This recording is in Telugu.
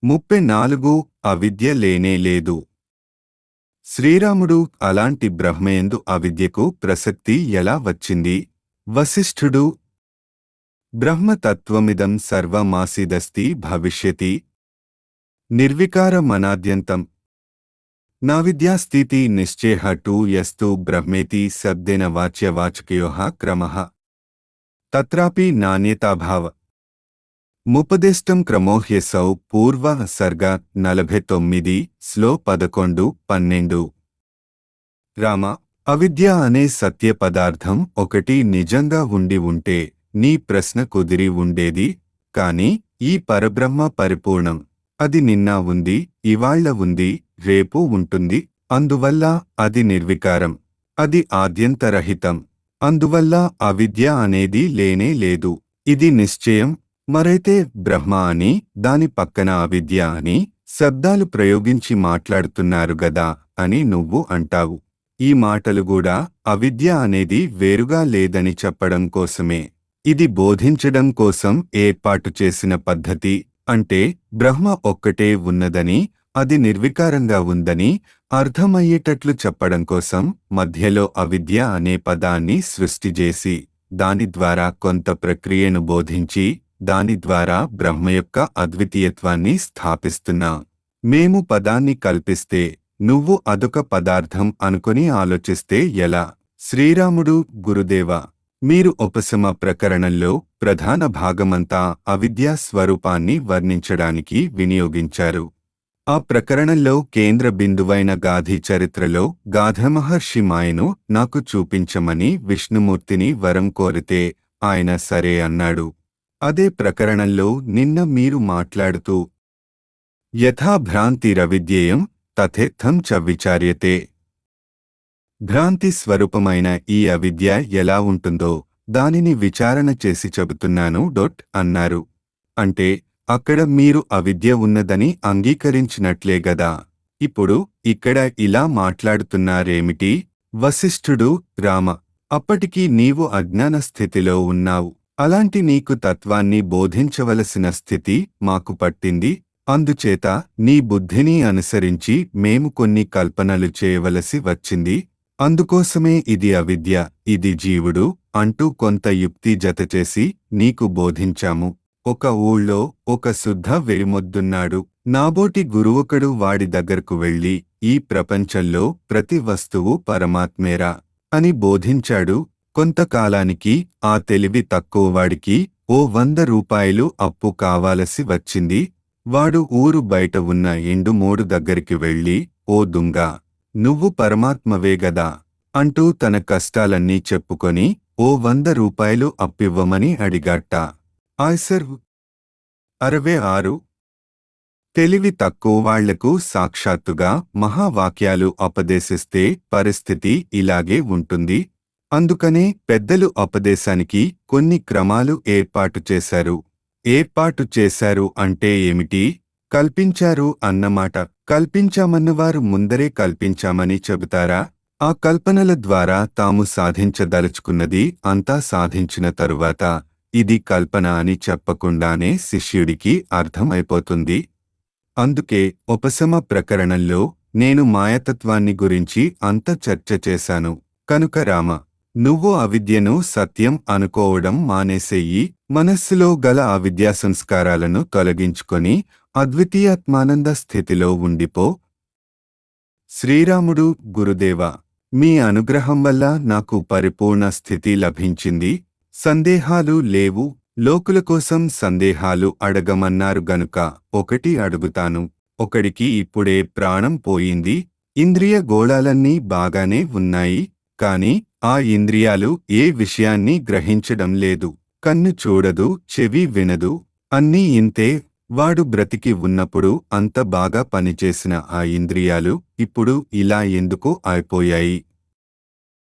34 అవిద్య లేనే లేదు. శ్రీరాముడు అలాంటి బ్రహ్మయందు అవిద్యకు ప్రసక్తి ఎలా వచ్చింది? వశిష్ఠుడు బ్రహ్మతత్వమిదం సర్వమాసీదస్తి భవిష్యతి నిర్వికారమనాద్యంతం నావిద్యాస్థితి నిశ్చేహ టు యస్తు బ్రహ్మేతి శబ్దేన వాచ్యవాచకయోః క్రమః తత్రాపి నాణ్యతాభావ ముపదిష్టం క్రమోహ్యసౌ పూర్వ సర్గ 49 స్లో 11 12. రామ, అవిద్య అనే సత్య పదార్థం ఒకటి నిజంగా ఉండి ఉంటే నీ ప్రశ్న కుదిరి ఉండేది. కాని ఈ పరబ్రహ్మ పరిపూర్ణం. అది నిన్న ఉంది, ఇవాళ్ల ఉంది, రేపు ఉంటుంది. అందువల్ల అది నిర్వికారం. అది ఆద్యంతరహితం. అందువల్ల అవిద్య అనేది లేనే లేదు. ఇది నిశ్చయం. మరైతే బ్రహ్మ అని, దాని పక్కన అవిద్య అని శబ్దాలు ప్రయోగించి మాట్లాడుతున్నారు గదా అని నువ్వు అంటావు. ఈ మాటలు కూడా అవిద్య అనేది వేరుగా లేదని చెప్పడం కోసమే. ఇది బోధించడం కోసం ఏర్పాటు చేసిన పద్ధతి. అంటే బ్రహ్మ ఒక్కటే ఉన్నదని, అది నిర్వికారంగా ఉందని అర్థమయ్యేటట్లు చెప్పడం కోసం మధ్యలో అవిద్య అనే పదాన్ని సృష్టి చేసి దాని ద్వారా కొంత ప్రక్రియను బోధించి దాని ద్వారా బ్రహ్మ యొక్క అద్వితీయత్వాన్ని స్థాపిస్తున్నా. మేము పదాన్ని కల్పిస్తే నువ్వు అదొక పదార్థం అనుకుని ఆలోచిస్తే ఎలా? శ్రీరాముడు గురుదేవా, మీరు ఉపశమ ప్రకరణంలో ప్రధాన భాగమంతా అవిద్యా స్వరూపాన్ని వర్ణించడానికి వినియోగించారు. ఆ ప్రకరణంలో కేంద్ర బిందువైన గాధి చరిత్రలో గాధమహర్షి మాయను నాకు చూపించమని విష్ణుమూర్తిని వరం కోరితే ఆయన సరే అన్నాడు. అదే ప్రకరణంలో నిన్న మీరు మాట్లాడుతూ యథా భ్రాంతిరవిద్యేయం తథేత్థం చ విచార్యతే, భ్రాంతి స్వరూపమైన ఈ అవిద్య ఎలా ఉంటుందో దానిని విచారణ చేసి చెబుతున్నాను అన్నారు. అంటే అక్కడ మీరు అవిద్య ఉన్నదని అంగీకరించినట్లే గదా. ఇప్పుడు ఇక్కడ ఇలా మాట్లాడుతున్నారేమిటి? వశిష్ఠుడు రామ, అప్పటికి నీవు అజ్ఞాన స్థితిలో ఉన్నావు. అలాంటి నీకు తత్వాన్ని బోధించవలసిన స్థితి మాకు పట్టింది. అందుచేత నీ బుద్ధిని అనుసరించి మేము కొన్ని కల్పనలు చేయవలసి వచ్చింది. అందుకోసమే ఇది అవిద్య, ఇది జీవుడు అంటూ కొంత యుక్తి జతచేసి నీకు బోధించాము. ఒక ఊళ్ళో ఒక శుద్ధ వెరిమొద్దున్నాడు. నాబోటి గురువొకడు వాడి దగ్గరకు వెళ్ళి ఈ ప్రపంచంలో ప్రతి వస్తువు పరమాత్మేరా అని బోధించాడు. కొంతకాలానికి ఆ తెలివి తక్కువవాడికి ఓ 100 రూపాయలు అప్పు కావాలసి వచ్చింది. వాడు ఊరు బయట ఉన్న ఎండు మోడు దగ్గరికి వెళ్ళి, ఓ దుంగా, నువ్వు పరమాత్మవే గదా అంటూ తన కష్టాలన్నీ చెప్పుకొని ఓ 100 రూపాయలు అప్పివ్వమని అడిగాట. ఆయ్సర్ 66. తెలివి తక్కువవాళ్లకు సాక్షాత్తుగా మహావాక్యాలు ఉపదేశిస్తే పరిస్థితి ఇలాగే ఉంటుంది. అందుకనే పెద్దలు ఉపదేశానికి కొన్ని క్రమాలు ఏర్పాటు చేశారు. ఏర్పాటు చేశారు అంటే ఏమిటి? కల్పించారు అన్నమాట. కల్పించామన్నవారు ముందరే కల్పించామని చెబుతారా? ఆ కల్పనల ద్వారా తాము సాధించదలుచుకున్నది అంతా సాధించిన తరువాత ఇది కల్పన అని చెప్పకుండానే శిష్యుడికి అర్థమైపోతుంది. అందుకే ఉపశమ ప్రకరణంలో నేను మాయతత్వాన్ని గురించి అంత చర్చ చేశాను. కనుక రామ, నువ్వు అవిద్యను సత్యం అనుకోవడం మానేసేయి. మనస్సులో గల అవిద్యా సంస్కారాలను తొలగించుకొని అద్వితీయాత్మానంద స్థితిలో ఉండిపో. శ్రీరాముడు గురుదేవా, మీ అనుగ్రహం వల్ల నాకు పరిపూర్ణ స్థితి లభించింది. సందేహాలు లేవు. లోకుల కోసం సందేహాలు అడగమన్నారు గనుక ఒకటి అడుగుతాను. ఒకడికి ఇప్పుడే ప్రాణం పోయింది. ఇంద్రియ గోళాలన్నీ బాగానే ఉన్నాయి. కాని ఆ ఇంద్రియాలు ఏ విషయాన్ని గ్రహించడం లేదు. కన్ను చూడదు, చెవి వినదు. అన్నీ ఇంతే. వాడు బ్రతికి ఉన్నప్పుడు అంత బాగా పనిచేసిన ఆ ఇంద్రియాలు ఇప్పుడు ఇలా ఎందుకు అయిపోయాయి?